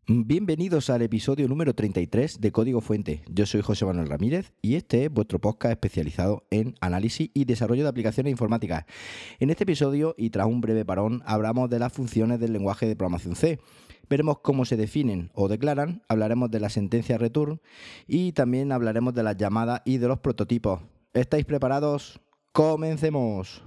Bienvenidos al episodio número 33 de Código Fuente. Yo soy José Manuel Ramírez y este es vuestro podcast especializado en análisis y desarrollo de aplicaciones informáticas. En este episodio, y tras un breve parón, hablamos de las funciones del lenguaje de programación C. Veremos cómo se definen o declaran, hablaremos de la sentencia return y también hablaremos de las llamadas y de los prototipos. ¿Estáis preparados? ¡Comencemos!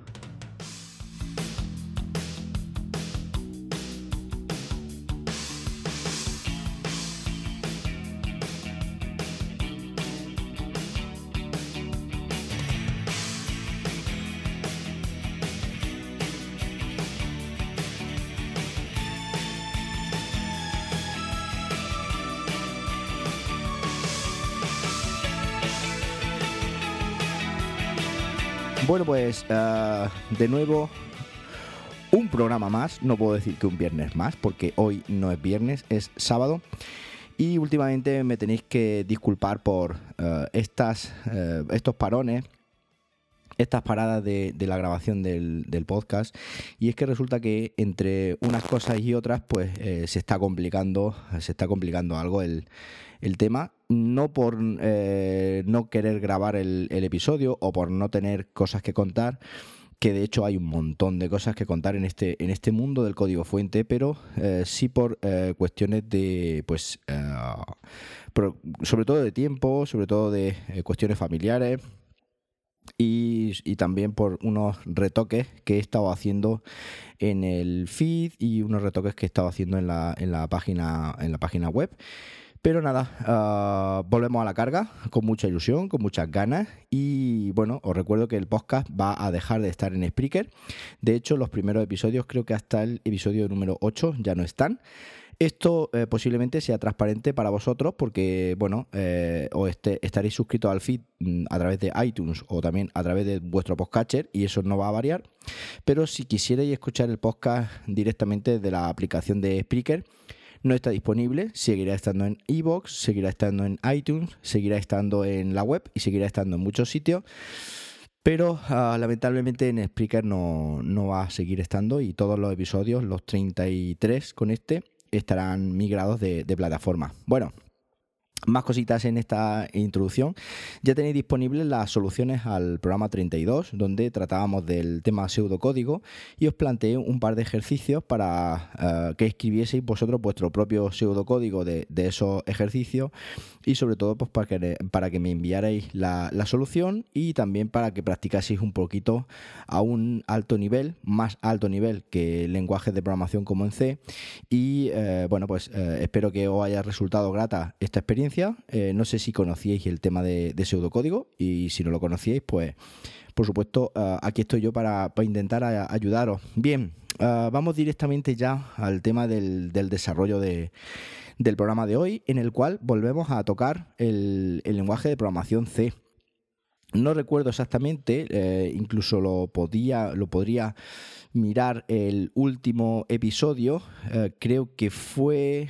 Bueno, pues de nuevo un programa más, no puedo decir que un viernes más, porque hoy no es viernes, es sábado. Y últimamente me tenéis que disculpar por estos parones, estas paradas de la grabación del podcast. Y es que resulta que entre unas cosas y otras, pues se está complicando algo el tema. No por no querer grabar el episodio o por no tener cosas que contar, que de hecho hay un montón de cosas que contar en este mundo del código fuente, pero sí por cuestiones de, pues, sobre todo de tiempo, sobre todo de cuestiones familiares y también por unos retoques que he estado haciendo en el feed y unos retoques que he estado haciendo en la página web. Pero nada, volvemos a la carga con mucha ilusión, con muchas ganas. Y bueno, os recuerdo que el podcast va a dejar de estar en Spreaker. De hecho, los primeros episodios, creo que hasta el episodio número 8 ya no están. Esto posiblemente sea transparente para vosotros porque, bueno, estaréis suscritos al feed a través de iTunes o también a través de vuestro podcatcher y eso no va a variar. Pero si quisierais escuchar el podcast directamente de la aplicación de Spreaker, no está disponible, seguirá estando en iVoox, seguirá estando en iTunes, seguirá estando en la web y seguirá estando en muchos sitios, pero lamentablemente en Spreaker no va a seguir estando y todos los episodios, los 33 con estarán migrados de plataforma. Bueno, más cositas en esta introducción. Ya tenéis disponibles las soluciones al programa 32, donde tratábamos del tema pseudocódigo y os planteé un par de ejercicios para que escribieseis vosotros vuestro propio pseudocódigo de esos ejercicios y sobre todo pues, para que me enviarais la solución y también para que practicaseis un poquito a un alto nivel, más alto nivel que lenguajes de programación como en C. Y bueno, pues espero que os haya resultado grata esta experiencia. No sé si conocíais el tema de pseudocódigo y si no lo conocíais, pues por supuesto aquí estoy yo para intentar ayudaros. Bien, vamos directamente ya al tema del desarrollo del programa de hoy, en el cual volvemos a tocar el lenguaje de programación C. No recuerdo exactamente, incluso lo podría mirar el último episodio, creo que fue...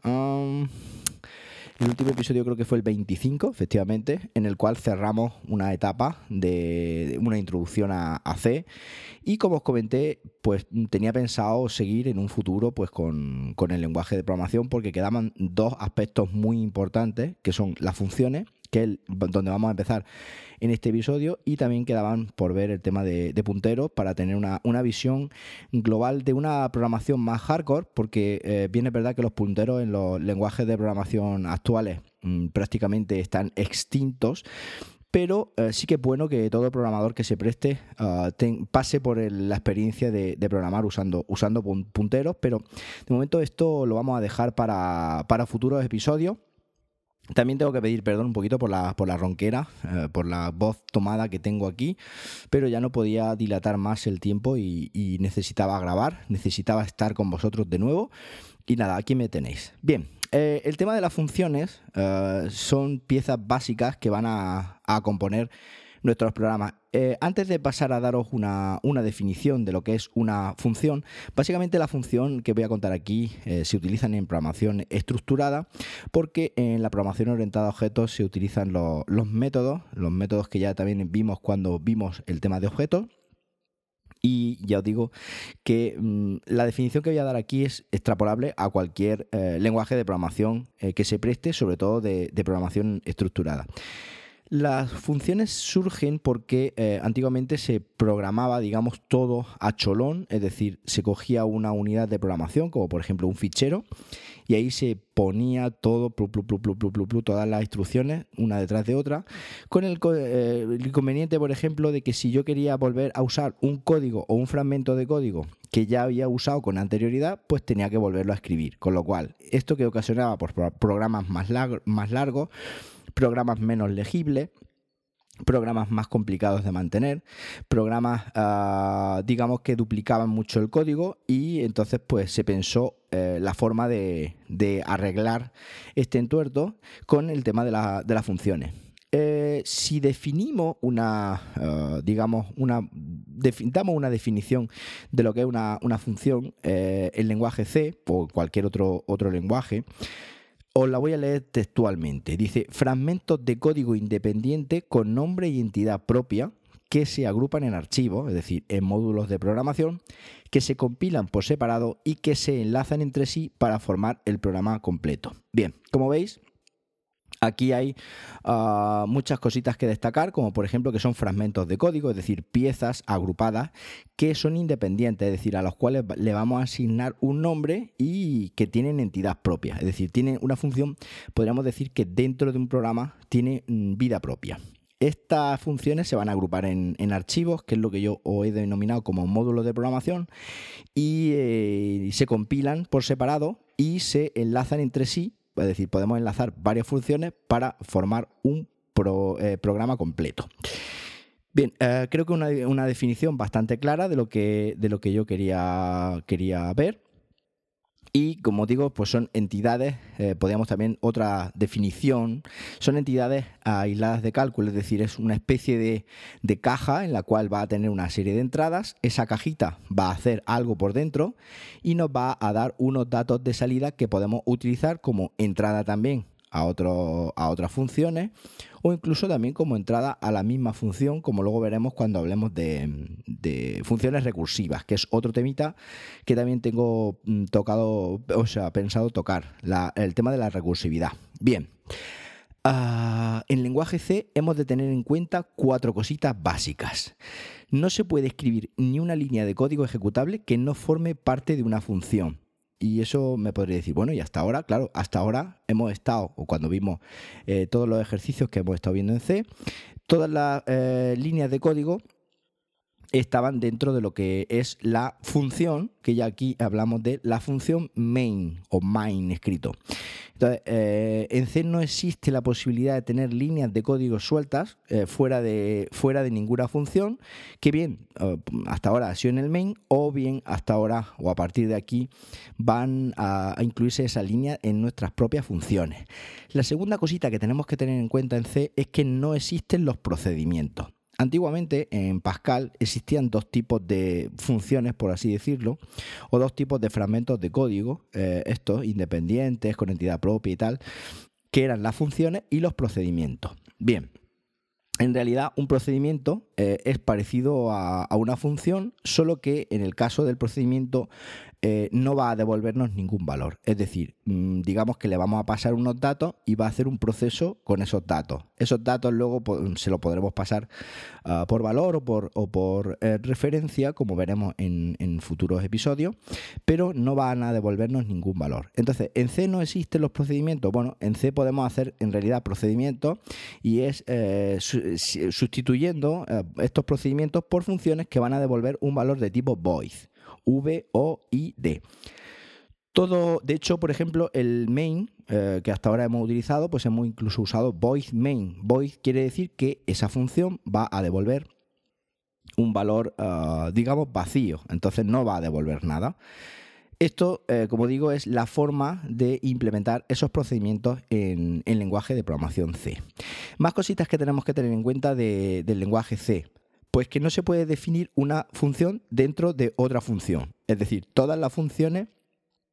el último episodio creo que fue el 25, efectivamente, en el cual cerramos una etapa de una introducción a C. Y como os comenté, pues tenía pensado seguir en un futuro pues con el lenguaje de programación porque quedaban dos aspectos muy importantes, que son las funciones, que es donde vamos a empezar en este episodio, y también quedaban por ver el tema de punteros para tener una visión global de una programación más hardcore, porque bien es verdad que los punteros en los lenguajes de programación actuales prácticamente están extintos, pero sí que es bueno que todo programador que se preste pase por la experiencia de programar usando punteros, pero de momento esto lo vamos a dejar para futuros episodios. También tengo que pedir perdón un poquito por la ronquera, por la voz tomada que tengo aquí, pero ya no podía dilatar más el tiempo y necesitaba grabar, necesitaba estar con vosotros de nuevo. Y nada, aquí me tenéis. Bien, el tema de las funciones son piezas básicas que van a componer nuestros programas. Antes de pasar a daros una definición de lo que es una función, básicamente la función que voy a contar aquí se utilizan en programación estructurada, porque en la programación orientada a objetos se utilizan los métodos que ya también vimos cuando vimos el tema de objetos. Y ya os digo que la definición que voy a dar aquí es extrapolable a cualquier lenguaje de programación que se preste, sobre todo de programación estructurada. Las funciones surgen porque antiguamente se programaba, digamos, todo a cholón, es decir, se cogía una unidad de programación, como por ejemplo un fichero, y ahí se ponía todo, todas las instrucciones, una detrás de otra, con el inconveniente, por ejemplo, de que si yo quería volver a usar un código o un fragmento de código que ya había usado con anterioridad, pues tenía que volverlo a escribir. Con lo cual, esto que ocasionaba por programas más largos, programas menos legibles, programas más complicados de mantener, programas digamos que duplicaban mucho el código, y entonces pues se pensó la forma de arreglar este entuerto con el tema de las funciones. Si definimos damos una definición de lo que es una función en lenguaje C o cualquier otro lenguaje, os la voy a leer textualmente. Dice: fragmentos de código independiente con nombre y entidad propia que se agrupan en archivos, es decir, en módulos de programación, que se compilan por separado y que se enlazan entre sí para formar el programa completo. Bien, como veis, aquí hay muchas cositas que destacar, como por ejemplo que son fragmentos de código, es decir, piezas agrupadas que son independientes, es decir, a los cuales le vamos a asignar un nombre y que tienen entidad propia, es decir, tienen una función, podríamos decir que dentro de un programa tiene vida propia. Estas funciones se van a agrupar en archivos, que es lo que yo os he denominado como módulos de programación, y se compilan por separado y se enlazan entre sí. Es decir, podemos enlazar varias funciones para formar un programa completo. Bien, creo que una definición bastante clara de lo que yo quería ver. Y como digo, pues son entidades, podríamos también otra definición, son entidades aisladas de cálculo, es decir, es una especie de caja en la cual va a tener una serie de entradas. Esa cajita va a hacer algo por dentro y nos va a dar unos datos de salida que podemos utilizar como entrada también a otras funciones, o incluso también como entrada a la misma función, como luego veremos cuando hablemos de funciones recursivas, que es otro temita que también tengo pensado tocar, el tema de la recursividad. Bien, en lenguaje C hemos de tener en cuenta 4 cositas básicas. No se puede escribir ni una línea de código ejecutable que no forme parte de una función. Y eso me podría decir, bueno, y hasta ahora, claro, hasta ahora hemos estado, o cuando vimos todos los ejercicios que hemos estado viendo en C, todas las líneas de código estaban dentro de lo que es la función, que ya aquí hablamos de la función main o main escrito. Entonces, en C no existe la posibilidad de tener líneas de código sueltas fuera de ninguna función, que bien, hasta ahora ha sido en el main, o bien hasta ahora o a partir de aquí van a incluirse esa línea en nuestras propias funciones. La segunda cosita que tenemos que tener en cuenta en C es que no existen los procedimientos. Antiguamente en Pascal existían 2 tipos de funciones, por así decirlo, o 2 tipos de fragmentos de código, estos independientes, con entidad propia y tal, que eran las funciones y los procedimientos. Bien, en realidad un procedimiento es parecido a una función, solo que en el caso del procedimiento no va a devolvernos ningún valor. Es decir, digamos que le vamos a pasar unos datos y va a hacer un proceso con esos datos. Esos datos luego se los podremos pasar por valor o por referencia, como veremos en futuros episodios, pero no van a devolvernos ningún valor. Entonces, ¿en C no existen los procedimientos? Bueno, en C podemos hacer en realidad procedimientos, y es sustituyendo estos procedimientos por funciones que van a devolver un valor de tipo void. V-O-I-D. Todo, de hecho, por ejemplo, el main que hasta ahora hemos utilizado, pues hemos incluso usado void main. Void quiere decir que esa función va a devolver un valor, digamos, vacío. Entonces no va a devolver nada. Esto, como digo, es la forma de implementar esos procedimientos en lenguaje de programación C. Más cositas que tenemos que tener en cuenta del lenguaje C. Pues que no se puede definir una función dentro de otra función. Es decir, todas las funciones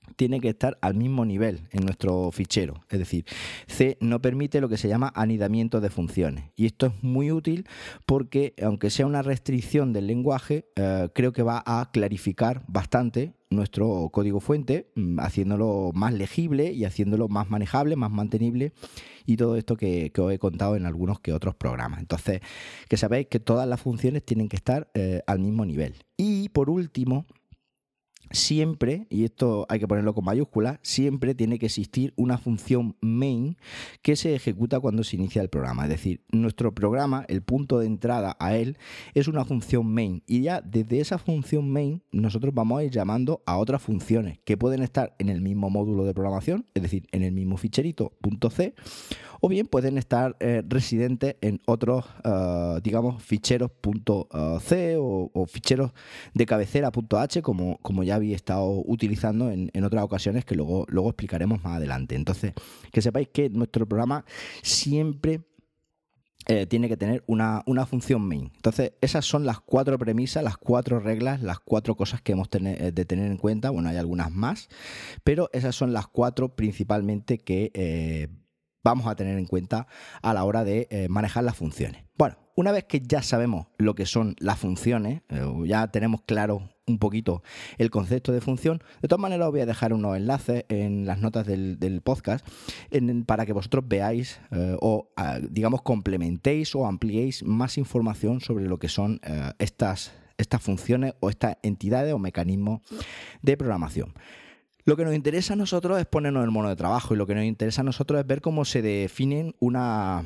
tiene que estar al mismo nivel en nuestro fichero. Es decir, C no permite lo que se llama anidamiento de funciones. Y esto es muy útil porque, aunque sea una restricción del lenguaje, creo que va a clarificar bastante nuestro código fuente, haciéndolo más legible y haciéndolo más manejable, más mantenible, y todo esto que os he contado en algunos que otros programas. Entonces, que sabéis que todas las funciones tienen que estar al mismo nivel. Y por último, siempre, y esto hay que ponerlo con mayúsculas, siempre tiene que existir una función main que se ejecuta cuando se inicia el programa. Es decir, nuestro programa, el punto de entrada a él, es una función main. Y ya desde esa función main nosotros vamos a ir llamando a otras funciones que pueden estar en el mismo módulo de programación, es decir, en el mismo ficherito .c, o bien pueden estar residentes en otros, digamos, ficheros .c o ficheros de cabecera .h, como ya habéis estado utilizando en otras ocasiones, que luego explicaremos más adelante. Entonces, que sepáis que nuestro programa siempre tiene que tener una función main. Entonces, esas son las 4 premisas, las 4 reglas, las 4 cosas que hemos de tener en cuenta. Bueno, hay algunas más, pero esas son las 4 principalmente que vamos a tener en cuenta a la hora de manejar las funciones. Bueno, una vez que ya sabemos lo que son las funciones, ya tenemos claro un poquito el concepto de función, de todas maneras os voy a dejar unos enlaces en las notas del podcast para que vosotros veáis digamos, complementéis o ampliéis más información sobre lo que son estas funciones o estas entidades o mecanismos de programación. Lo que nos interesa a nosotros es ponernos en el mono de trabajo, y lo que nos interesa a nosotros es ver cómo se define una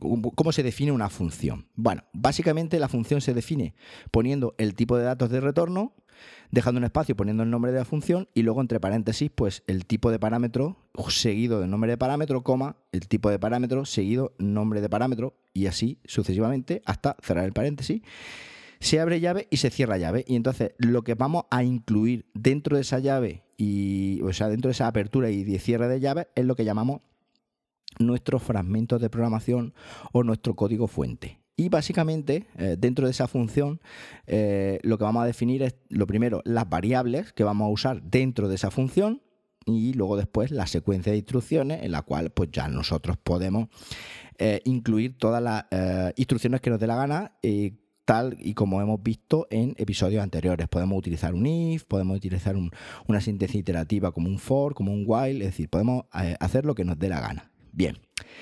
función. Bueno, básicamente la función se define poniendo el tipo de datos de retorno, dejando un espacio, poniendo el nombre de la función, y luego entre paréntesis pues el tipo de parámetro seguido del nombre de parámetro, coma, el tipo de parámetro seguido nombre de parámetro, y así sucesivamente hasta cerrar el paréntesis. Se abre llave y se cierra llave, y entonces lo que vamos a incluir dentro de esa llave, dentro de esa apertura y de cierre de llave, es lo que llamamos nuestros fragmentos de programación o nuestro código fuente. Y básicamente, dentro de esa función, lo que vamos a definir es, lo primero, las variables que vamos a usar dentro de esa función, y luego después la secuencia de instrucciones en la cual pues ya nosotros podemos incluir todas las instrucciones que nos dé la gana, tal y como hemos visto en episodios anteriores. Podemos utilizar un if, podemos utilizar una síntesis iterativa como un for, como un while, es decir, podemos hacer lo que nos dé la gana. Bien.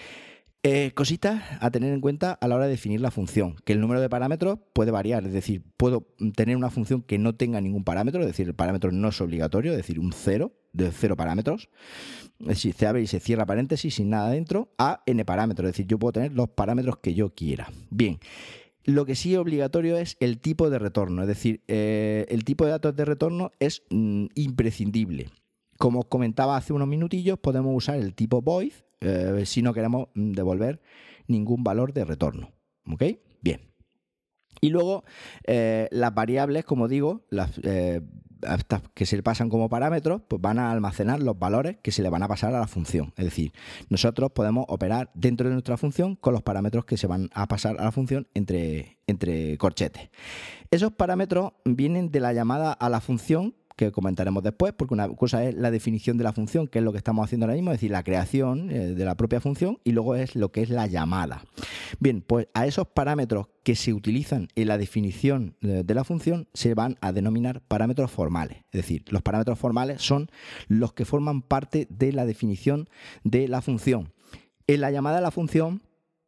Cositas a tener en cuenta a la hora de definir la función, que el número de parámetros puede variar, es decir, puedo tener una función que no tenga ningún parámetro, es decir, el parámetro no es obligatorio, es decir, un 0 de 0 parámetros, es decir, se abre y se cierra paréntesis sin nada dentro, a n parámetros, es decir, yo puedo tener los parámetros que yo quiera. Bien. Lo que sí es obligatorio es el tipo de retorno, es decir, el tipo de datos de retorno es imprescindible. Como os comentaba hace unos minutillos, podemos usar el tipo void si no queremos devolver ningún valor de retorno. ¿Ok? Bien. Y luego las variables, como digo, estas que se le pasan como parámetros, pues van a almacenar los valores que se le van a pasar a la función. Es decir, nosotros podemos operar dentro de nuestra función con los parámetros que se van a pasar a la función entre corchetes. Esos parámetros vienen de la llamada a la función, que comentaremos después, porque una cosa es la definición de la función, que es lo que estamos haciendo ahora mismo, es decir, la creación de la propia función, y luego es lo que es la llamada. Bien, pues a esos parámetros que se utilizan en la definición de la función se van a denominar parámetros formales. Es decir, los parámetros formales son los que forman parte de la definición de la función. En la llamada de la función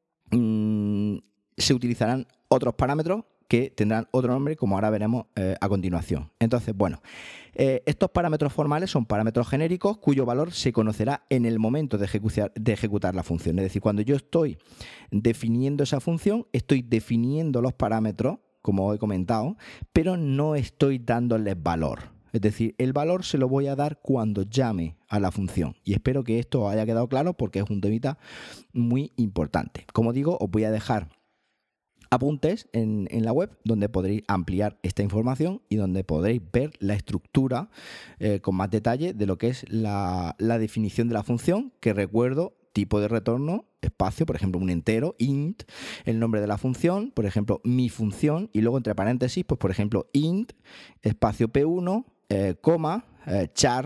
se utilizarán otros parámetros que tendrán otro nombre, como ahora veremos a continuación. Entonces, bueno, estos parámetros formales son parámetros genéricos cuyo valor se conocerá en el momento de ejecutar la función. Es decir, cuando yo estoy definiendo esa función, estoy definiendo los parámetros, como he comentado, pero no estoy dándoles valor. Es decir, el valor se lo voy a dar cuando llame a la función. Y espero que esto haya quedado claro porque es un temita muy importante. Como digo, os voy a dejar apuntes en la web donde podréis ampliar esta información y donde podréis ver la estructura con más detalle de lo que es la definición de la función, que recuerdo, tipo de retorno, espacio, por ejemplo, un entero, int, el nombre de la función, por ejemplo, mi función, y luego entre paréntesis, pues por ejemplo, int, espacio p1, coma, char,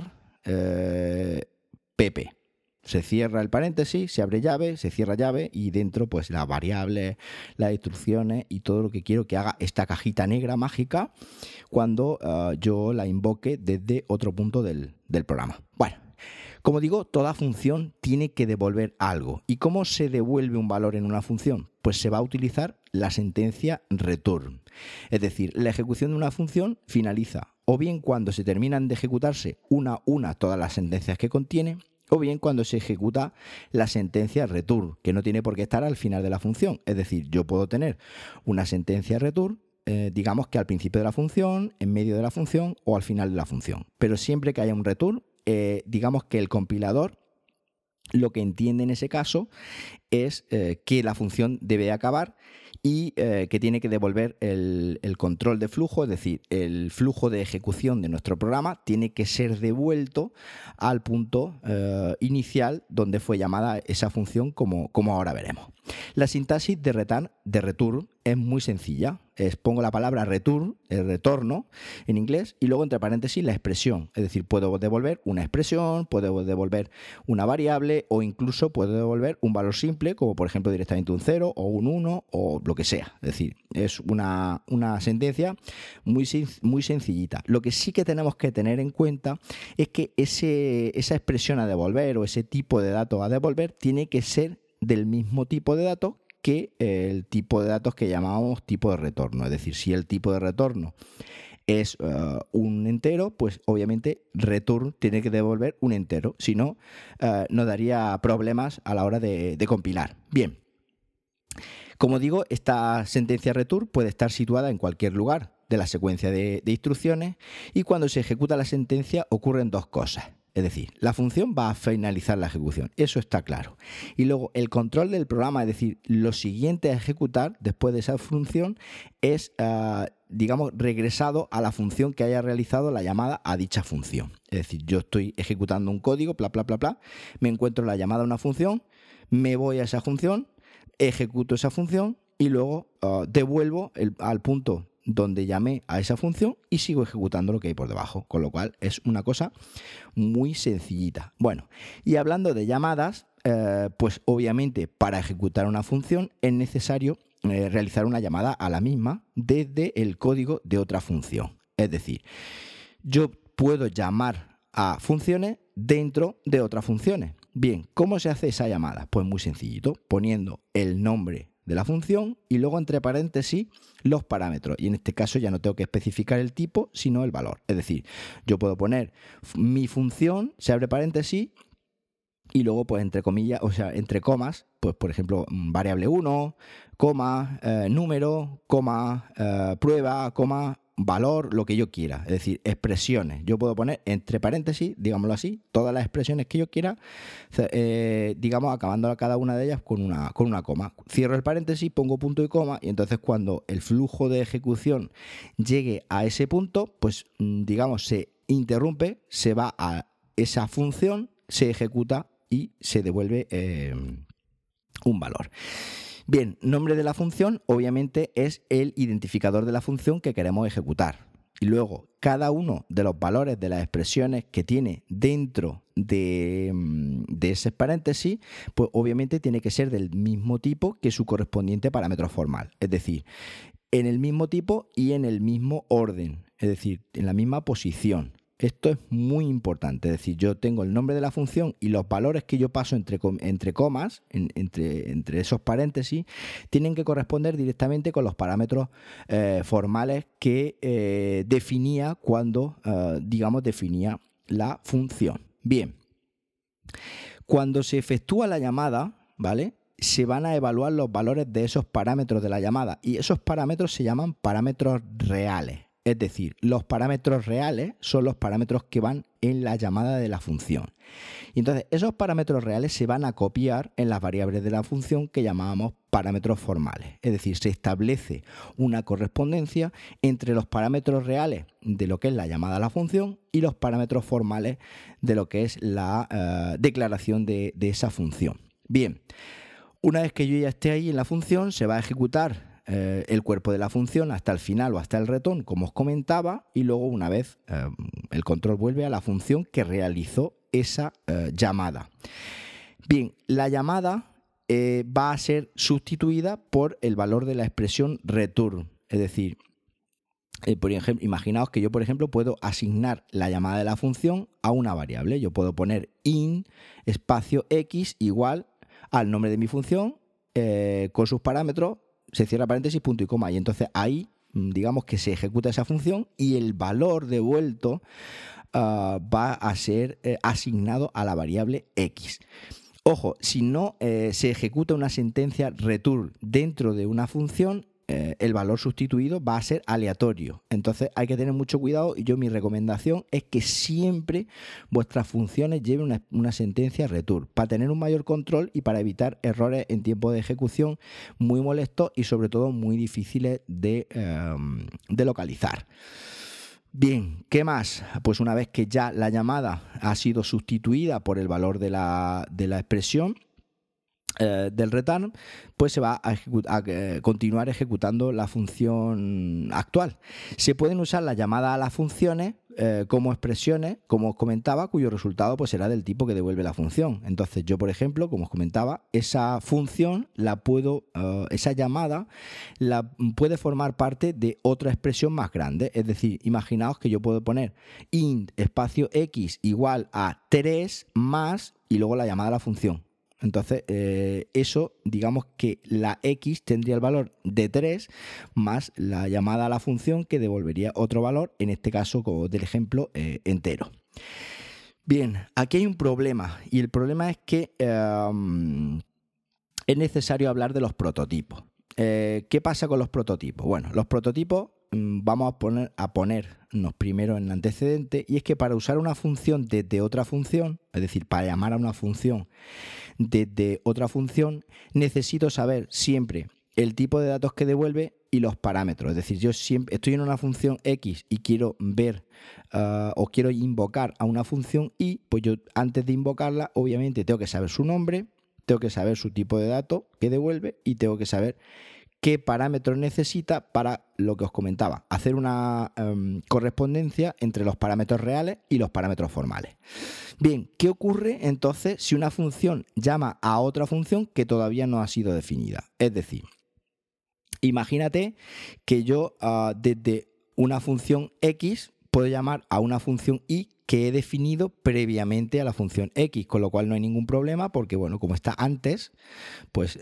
pp. Se cierra el paréntesis, se abre llave, se cierra llave y dentro pues las variables, las instrucciones y todo lo que quiero que haga esta cajita negra mágica cuando yo la invoque desde otro punto del programa. Bueno, como digo, toda función tiene que devolver algo. ¿Y cómo se devuelve un valor en una función? Pues se va a utilizar la sentencia return. Es decir, la ejecución de una función finaliza o bien cuando se terminan de ejecutarse una todas las sentencias que contiene, o bien cuando se ejecuta la sentencia return, que no tiene por qué estar al final de la función. Es decir, yo puedo tener una sentencia return, digamos que al principio de la función, en medio de la función o al final de la función. Pero siempre que haya un return, digamos que el compilador lo que entiende en ese caso es que la función debe acabar y que tiene que devolver el control de flujo, es decir, el flujo de ejecución de nuestro programa tiene que ser devuelto al punto inicial donde fue llamada esa función, como ahora veremos. La sintaxis de return es muy sencilla. Pongo la palabra return, el retorno en inglés, y luego entre paréntesis la expresión. Es decir, puedo devolver una expresión, puedo devolver una variable o incluso puedo devolver un valor simple, como por ejemplo directamente un 0 o un 1 o lo que sea. Es decir, es una sentencia muy sencillita. Lo que sí que tenemos que tener en cuenta es que esa expresión a devolver o ese tipo de datos a devolver tiene que ser del mismo tipo de datos que el tipo de datos que llamamos tipo de retorno. Es decir, si el tipo de retorno es un entero, pues obviamente return tiene que devolver un entero. Si no, nos daría problemas a la hora de compilar. Bien, como digo, esta sentencia return puede estar situada en cualquier lugar de la secuencia de instrucciones y cuando se ejecuta la sentencia ocurren dos cosas. Es decir, la función va a finalizar la ejecución, eso está claro. Y luego el control del programa, es decir, lo siguiente a ejecutar después de esa función es, digamos, regresado a la función que haya realizado la llamada a dicha función. Es decir, yo estoy ejecutando un código, me encuentro la llamada a una función, me voy a esa función, ejecuto esa función y luego devuelvo al punto donde llamé a esa función y sigo ejecutando lo que hay por debajo, con lo cual es una cosa muy sencillita. Bueno, y hablando de llamadas, pues obviamente para ejecutar una función es necesario realizar una llamada a la misma desde el código de otra función. Es decir, yo puedo llamar a funciones dentro de otras funciones. Bien, ¿cómo se hace esa llamada? Pues muy sencillito, poniendo el nombre de la función y luego entre paréntesis los parámetros, y en este caso ya no tengo que especificar el tipo sino el valor. Es decir, yo puedo poner mi función, se abre paréntesis y luego pues entre comillas, o sea, entre comas, pues por ejemplo variable 1, coma, número, coma, prueba, coma, valor, lo que yo quiera, es decir, expresiones. Yo puedo poner entre paréntesis, digámoslo así, todas las expresiones que yo quiera, digamos, acabando cada una de ellas con una coma. Cierro el paréntesis, pongo punto y coma, y entonces cuando el flujo de ejecución llegue a ese punto, pues digamos, se interrumpe, se va a esa función, se ejecuta y se devuelve un valor. Bien, nombre de la función obviamente es el identificador de la función que queremos ejecutar. Y luego, cada uno de los valores de las expresiones que tiene dentro de ese paréntesis, pues obviamente tiene que ser del mismo tipo que su correspondiente parámetro formal. Es decir, en el mismo tipo y en el mismo orden. Es decir, en la misma posición. Esto es muy importante, es decir, yo tengo el nombre de la función y los valores que yo paso entre comas, entre esos paréntesis, tienen que corresponder directamente con los parámetros formales que definía cuando, digamos, definía la función. Bien, cuando se efectúa la llamada, ¿vale?, se van a evaluar los valores de esos parámetros de la llamada y esos parámetros se llaman parámetros reales. Es decir, los parámetros reales son los parámetros que van en la llamada de la función. Y entonces, esos parámetros reales se van a copiar en las variables de la función que llamábamos parámetros formales. Es decir, se establece una correspondencia entre los parámetros reales de lo que es la llamada a la función y los parámetros formales de lo que es la declaración de esa función. Bien, una vez que yo ya esté ahí en la función, se va a ejecutar el cuerpo de la función hasta el final o hasta el return, como os comentaba, y luego una vez el control vuelve a la función que realizó esa llamada. Bien, la llamada va a ser sustituida por el valor de la expresión return, es decir, por ejemplo, imaginaos que yo, por ejemplo, puedo asignar la llamada de la función a una variable. Yo puedo poner int espacio x igual al nombre de mi función con sus parámetros, se cierra paréntesis, punto y coma. Y entonces ahí, digamos que se ejecuta esa función y el valor devuelto va a ser asignado a la variable x. Ojo, si no se ejecuta una sentencia return dentro de una función, el valor sustituido va a ser aleatorio. Entonces hay que tener mucho cuidado y mi recomendación es que siempre vuestras funciones lleven una sentencia return para tener un mayor control y para evitar errores en tiempo de ejecución muy molestos y sobre todo muy difíciles de localizar. Bien, ¿qué más? Pues una vez que ya la llamada ha sido sustituida por el valor de la expresión del return, pues se va a continuar ejecutando la función actual. Se pueden usar las llamadas a las funciones como expresiones, como os comentaba, cuyo resultado pues será del tipo que devuelve la función. Entonces yo, por ejemplo, como os comentaba, esa función esa llamada la puede formar parte de otra expresión más grande. Es decir, imaginaos que yo puedo poner int espacio x igual a 3 más y luego la llamada a la función. Entonces, eso, digamos que la x tendría el valor de 3 más la llamada a la función que devolvería otro valor, en este caso, como del ejemplo, entero. Bien, aquí hay un problema y el problema es que es necesario hablar de los prototipos. ¿Qué pasa con los prototipos? Bueno, los prototipos vamos a ponernos primero en el antecedente, y es que para usar una función desde otra función, es decir, para llamar a una función desde otra función, necesito saber siempre el tipo de datos que devuelve y los parámetros. Es decir, yo siempre estoy en una función X y quiero ver o quiero invocar a una función Y, pues yo antes de invocarla, obviamente tengo que saber su nombre, tengo que saber su tipo de datos que devuelve y tengo que saber qué parámetros necesita para lo que os comentaba, hacer una correspondencia entre los parámetros reales y los parámetros formales. Bien, ¿qué ocurre entonces si una función llama a otra función que todavía no ha sido definida? Es decir, imagínate que yo desde una función X puedo llamar a una función Y que he definido previamente a la función X, con lo cual no hay ningún problema porque, bueno, como está antes, pues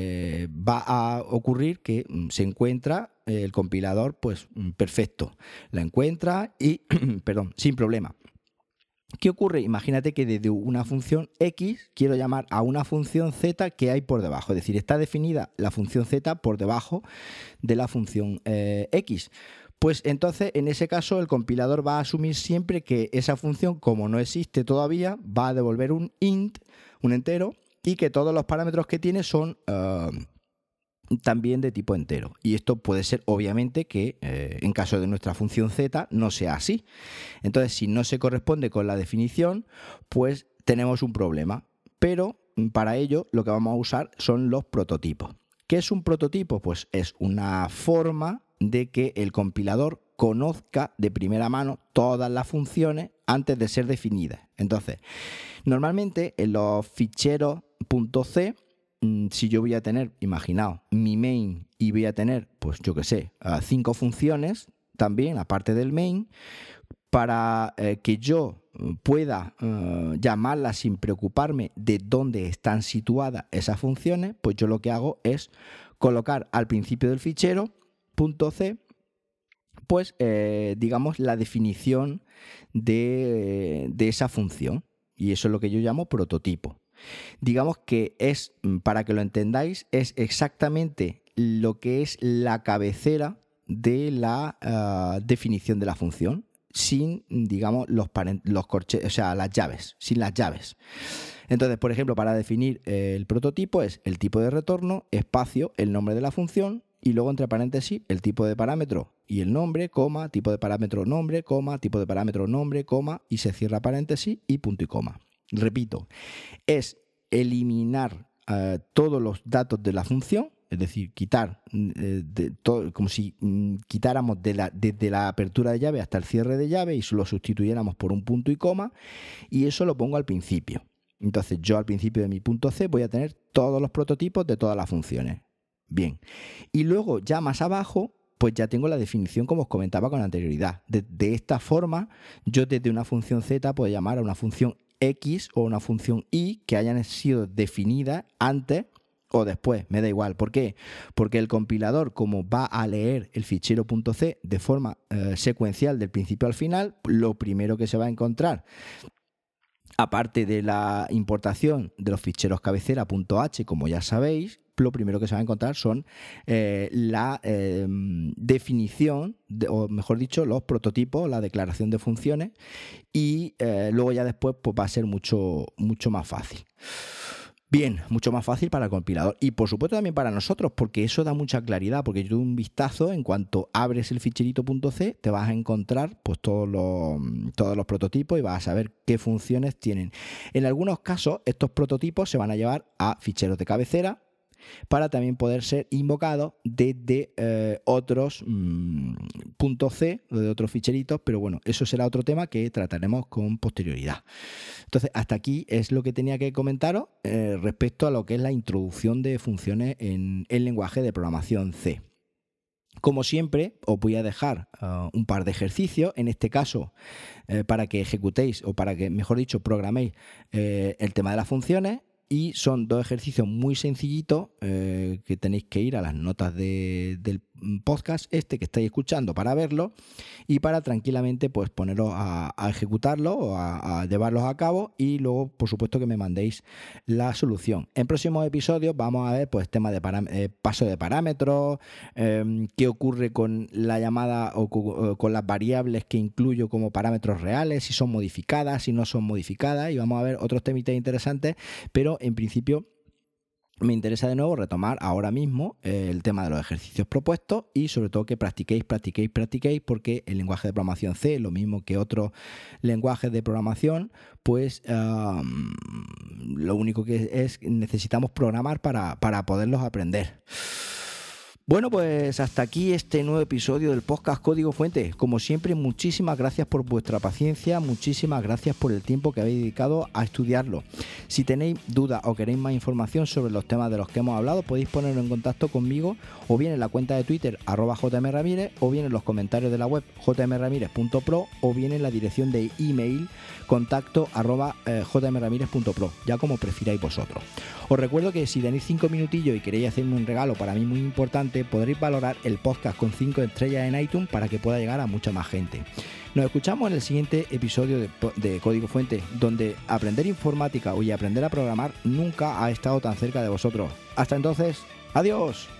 va a ocurrir que se encuentra el compilador, pues perfecto, la encuentra y, perdón, sin problema. ¿Qué ocurre? Imagínate que desde una función X quiero llamar a una función Z que hay por debajo, es decir, está definida la función Z por debajo de la función X. Pues entonces, en ese caso, el compilador va a asumir siempre que esa función, como no existe todavía, va a devolver un int, un entero, y que todos los parámetros que tiene son también de tipo entero. Y esto puede ser, obviamente, que en caso de nuestra función z no sea así. Entonces, si no se corresponde con la definición, pues tenemos un problema. Pero para ello lo que vamos a usar son los prototipos. ¿Qué es un prototipo? Pues es una forma de que el compilador conozca de primera mano todas las funciones antes de ser definidas. Entonces, normalmente en los ficheros .c, si yo voy a tener, imaginaos, mi main y voy a tener, pues yo qué sé, 5 funciones también, aparte del main, para que yo pueda llamarlas sin preocuparme de dónde están situadas esas funciones, pues yo lo que hago es colocar al principio del fichero .c, pues digamos la definición de esa función, y eso es lo que yo llamo prototipo. Digamos que es, para que lo entendáis, es exactamente lo que es la cabecera de la definición de la función, sin, digamos, o sea, las llaves, sin las llaves. Entonces, por ejemplo, para definir el prototipo es el tipo de retorno, espacio, el nombre de la función, y luego entre paréntesis el tipo de parámetro y el nombre, coma, tipo de parámetro nombre, coma, tipo de parámetro nombre, coma, y se cierra paréntesis y punto y coma. Repito, es eliminar todos los datos de la función, es decir, quitar como si quitáramos desde la apertura de llave hasta el cierre de llave y lo sustituyéramos por un punto y coma, y eso lo pongo al principio. Entonces yo al principio de mi punto C voy a tener todos los prototipos de todas las funciones. Bien, y luego ya más abajo pues ya tengo la definición como os comentaba con anterioridad. De esta forma yo desde una función Z puedo llamar a una función X o una función Y que hayan sido definidas antes o después, me da igual. ¿Por qué? Porque el compilador, como va a leer el fichero .c de forma secuencial del principio al final, lo primero que se va a encontrar, aparte de la importación de los ficheros cabecera.h, como ya sabéis, lo primero que se va a encontrar son la definición, o mejor dicho, los prototipos, la declaración de funciones, y luego ya después pues, va a ser mucho más fácil. Bien, mucho más fácil para el compilador y por supuesto también para nosotros, porque eso da mucha claridad, porque yo doy un vistazo, en cuanto abres el ficherito .c te vas a encontrar pues todos los prototipos y vas a saber qué funciones tienen. En algunos casos estos prototipos se van a llevar a ficheros de cabecera para también poder ser invocados desde otros .c, de otros ficheritos, pero bueno, eso será otro tema que trataremos con posterioridad. Entonces, hasta aquí es lo que tenía que comentaros respecto a lo que es la introducción de funciones en el lenguaje de programación C. Como siempre, os voy a dejar un par de ejercicios, en este caso para que ejecutéis, o para que, mejor dicho, programéis el tema de las funciones. Y son dos ejercicios muy sencillitos que tenéis que ir a las notas del podcast que estáis escuchando para verlo y para tranquilamente pues poneros a ejecutarlo o a llevarlos a cabo, y luego por supuesto que me mandéis la solución. En próximos episodios vamos a ver pues temas de paso de parámetros, qué ocurre con la llamada o con las variables que incluyo como parámetros reales, si son modificadas, si no son modificadas, y vamos a ver otros temitas interesantes, pero en principio me interesa de nuevo retomar ahora mismo el tema de los ejercicios propuestos y sobre todo que practiquéis, porque el lenguaje de programación C, lo mismo que otros lenguajes de programación, pues lo único que es necesitamos programar para poderlos aprender. Bueno, pues hasta aquí este nuevo episodio del podcast Código Fuente. Como siempre, muchísimas gracias por vuestra paciencia, muchísimas gracias por el tiempo que habéis dedicado a estudiarlo. Si tenéis dudas o queréis más información sobre los temas de los que hemos hablado, podéis poneros en contacto conmigo o bien en la cuenta de Twitter @jmramírez, o bien en los comentarios de la web jmramírez.pro, o bien en la dirección de email contacto @jmramírez.pro, ya como prefiráis vosotros. Os recuerdo que si tenéis 5 minutillos y queréis hacerme un regalo para mí muy importante, podréis valorar el podcast con 5 estrellas en iTunes para que pueda llegar a mucha más gente. Nos escuchamos en el siguiente episodio de Código Fuente, donde aprender informática y aprender a programar nunca ha estado tan cerca de vosotros. Hasta entonces, ¡adiós!